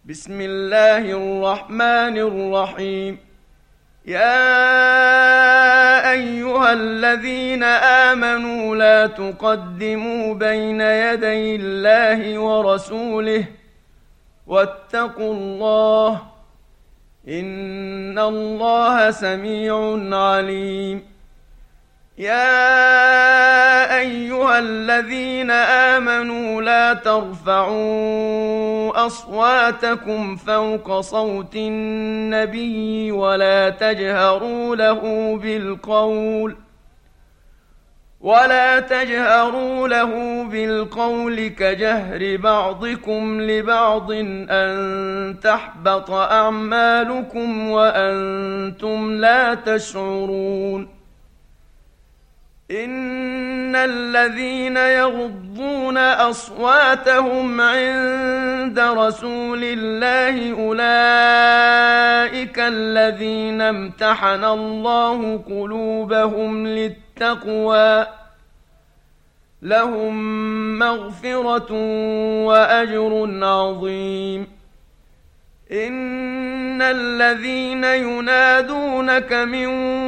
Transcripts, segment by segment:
بسم الله الرحمن الرحيم. يا أيها الذين آمنوا لا تقدموا بين يدي الله ورسوله واتقوا الله إن الله سميع عليم. يا أيها الذين آمنوا لا ترفعوا أصواتكم فوق صوت النبي ولا تجهروا له بالقول كجهر بعضكم لبعض أن تحبط أعمالكم وأنتم لا تشعرون. إن الذين يغضون أصواتهم عند رسول الله أولئك الذين امتحن الله قلوبهم للتقوى لهم مغفرة وأجر عظيم. إن الذين ينادونك من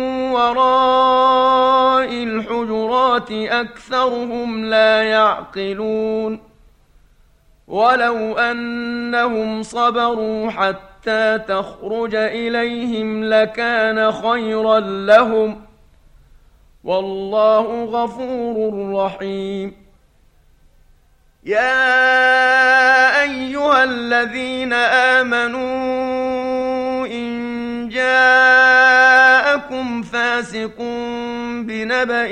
وراء الحجرات أكثرهم لا يعقلون. ولو أنهم صبروا حتى تخرج إليهم لكان خيرا لهم والله غفور رحيم. يا أيها الذين آمنوا إن جاءكم فاسق بنبأ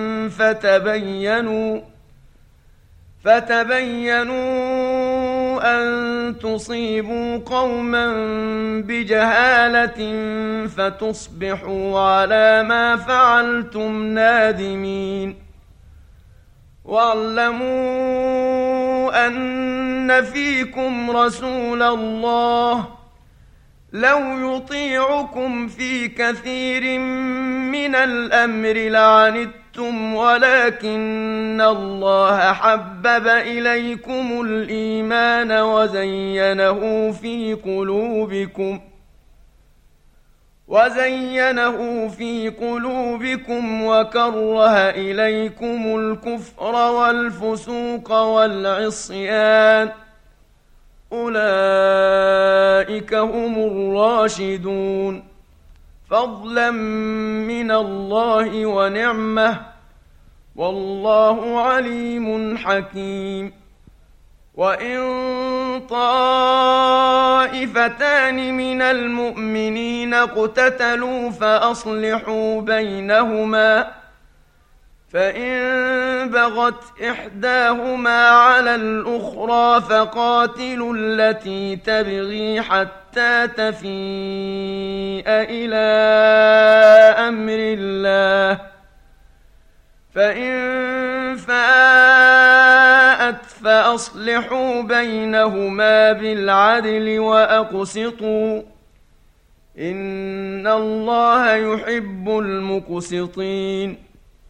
فتبينوا أن تصيبوا قوما بجهالة فتصبحوا على ما فعلتم نادمين. واعلموا أن فيكم رسول الله لو يطيعكم في كثير من الأمر لعنتم ولكن الله حبب إليكم الإيمان وزينه في قلوبكم وكره إليكم الكفر والفسوق والعصيان أولئك هم الراشدون فضلا من الله ونعمة والله عليم حكيم. وإن طائفتان من المؤمنين اقتتلوا فأصلحوا بينهما فإن بغت إحداهما على الأخرى فقاتلوا التي تبغي حتى تفيء إلى أمر الله فإن فاءت فأصلحوا بينهما بالعدل وأقسطوا إن الله يحب المقسطين.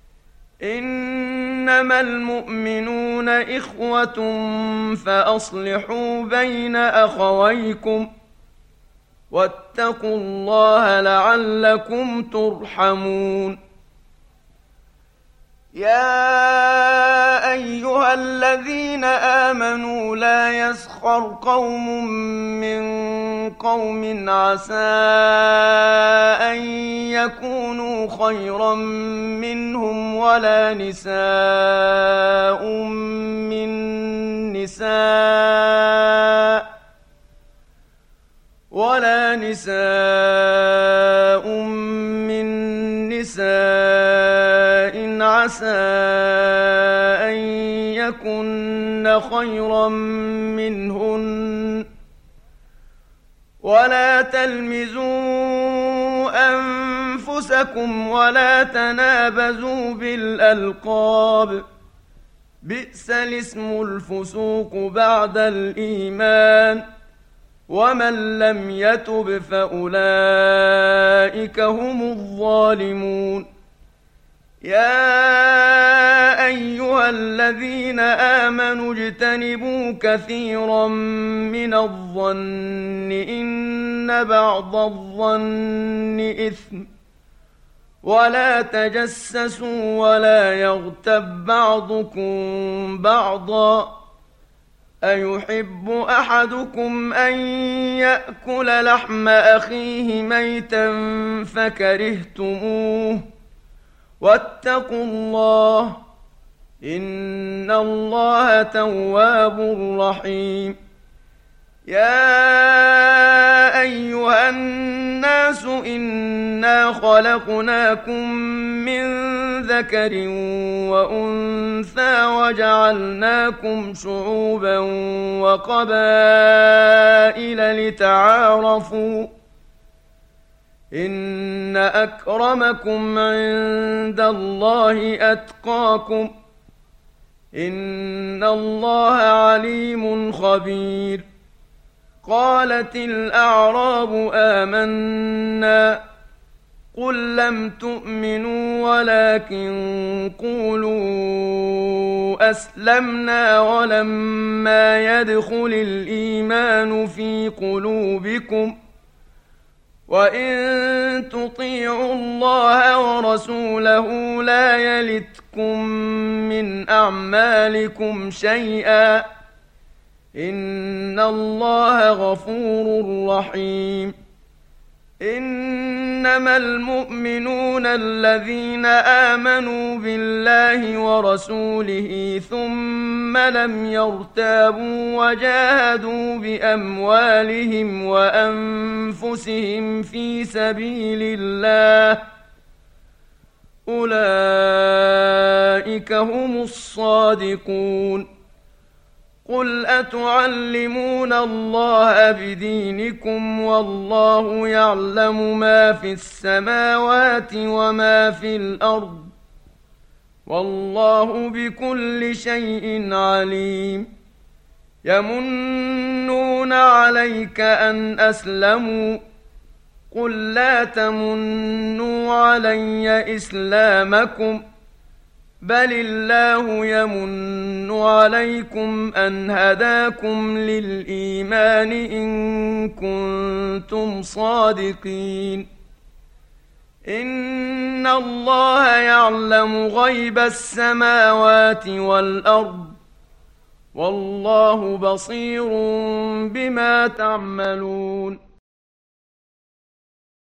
إنما المؤمنون إخوة فأصلحوا بين أخويكم واتقوا الله لعلكم ترحمون. يا أيها الذين آمنوا لا يسخر قوم من قوم عسى أن يكونوا خيرا منهم ولا نساء من نساء عسى أن يكن خيرا منهن ولا تلمزوا أنفسكم ولا تنابزوا بالألقاب بئس الاسم الفسوق بعد الإيمان ومن لم يتب فأولئك هم الظالمون. يا أيها الذين آمنوا اجتنبوا كثيرا من الظن إن بعض الظن إثم ولا تجسسوا ولا يغتب بعضكم بعضا أيحب أحدكم أن يأكل لحم أخيه ميتا فكرهتموه واتقوا الله إن الله تواب رحيم يا أيها الناس إنا خلقناكم من ذكر وأنثى وجعلناكم شعوبا وقبائل لتعارفوا إن أكرمكم عند الله أتقاكم إن الله عليم خبير قالت الأعراب آمنا قل لم تؤمنوا ولكن قولوا أسلمنا ولما يدخل الإيمان في قلوبكم وإن تطيعوا الله ورسوله لا يلتكم من أعمالكم شيئا إن الله غفور رحيم إنما المؤمنون الذين آمنوا بالله ورسوله ثم لم يرتابوا وجاهدوا بأموالهم وأنفسهم في سبيل الله أولئك هم الصادقون قل أتعلمون الله بدينكم والله يعلم ما في السماوات وما في الأرض والله بكل شيء عليم يمنون عليك أن أسلموا قل لا تمنوا علي إسلامكم بل الله يمن عليكم أن هداكم للإيمان إن كنتم صادقين إن الله يعلم غيب السماوات والأرض والله بصير بما تعملون